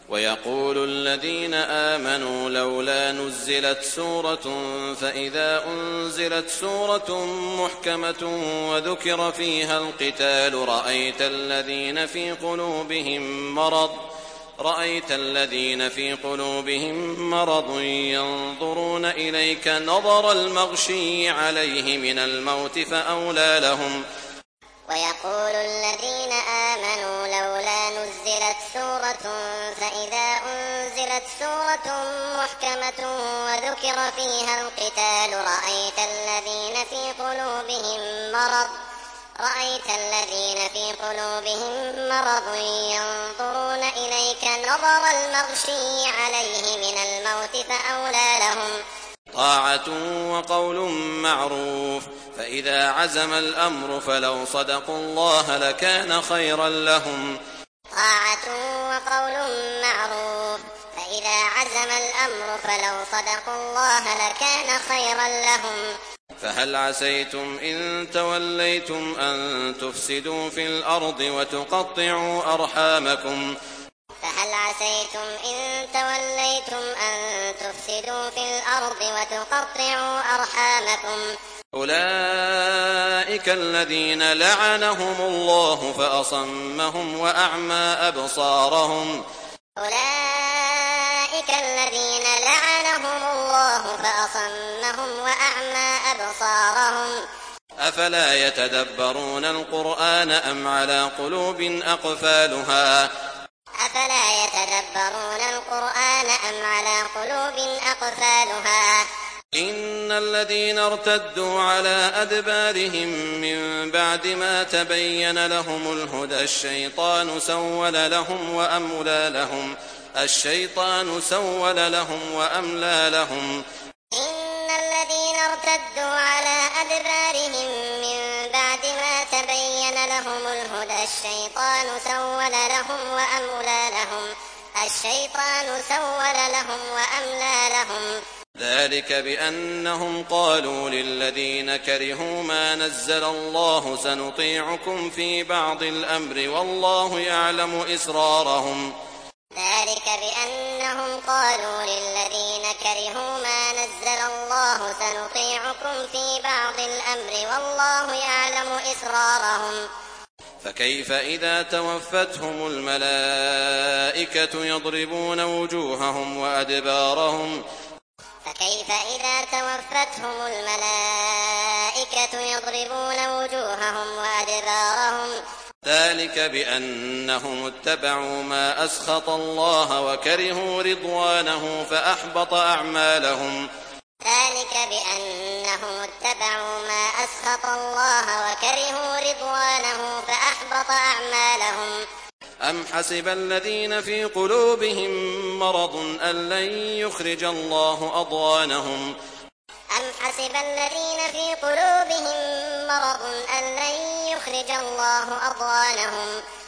ويقول الذين آمنوا لولا نزلت سورة فإذا أنزلت سورة محكمة وذكر فيها القتال رأيت الذين في قلوبهم مرض ينظرون إليك نظر المغشي عليه من الموت فأولى لهم. ويقول الذين آمنوا لولا نزلت سورة فإذا أنزلت سورة محكمة وذكر فيها القتال رأيت الذين في قلوبهم مرض ينظرون إليك نظر المغشي عليه من الموت فأولى لهم. طاعة وقول معروف، فإذا عزم الأمر فلو صدقوا الله لكان خيرا لهم. طاعة وقول معروف، فإذا عزم الأمر فلو صدقوا الله لكان خيرا لهم. فهل عسيتم إن توليتم أن تفسدوا في الأرض وتقطعوا أرحامكم؟ فهل عسيتم إن توليتم أن تفسدوا في الأرض وتقطعوا أرحامكم؟ أولئك الذين لعنهم الله فأصمهم وأعمى أبصارهم. أولئك الذين لعنهم الله فأصمهم وأعمى أبصارهم. أفلا يتدبرون القرآن أم على قلوب أقفالها؟ أفلا يتدبرون القرآن أم على قلوب أقفالها؟ إن الذين ارتدوا على أدبارهم من بعد ما تبين لهم الهدى الشيطان سول لهم وأملى لهم. إن الذين ارتدوا على أدبارهم من بعد ما تبين لهم الهدى الشيطان سول لهم وأملى لهم. ذلك بأنهم قالوا للذين كرهوا ما نزل الله سنطيعكم في بعض الأمر والله يعلم إسرارهم. ذلك بأنهم قالوا للذين كرهوا ما نزل الله سنطيعكم في بعض الأمر والله يعلم إسرارهم. فكيف إذا توفتهم الملائكة يضربون وجوههم وأدبارهم؟ فكيف إذا توفتهم الملائكة يضربون وجوههم وأدبارهم؟ ذلك بأنهم اتبعوا ما أسخط الله وكرهوا رضوانه فأحبط أعمالهم. ذلك بأنهم اتبعوا ما أسخط الله وكرهوا رضوانه فأحبط أعمالهم. أم حسب الذين في قلوبهم مرض أن لن يخرج الله أضغانهم؟ أم حسب الذين في قلوبهم مرض أن لن يخرج الله أضغانهم؟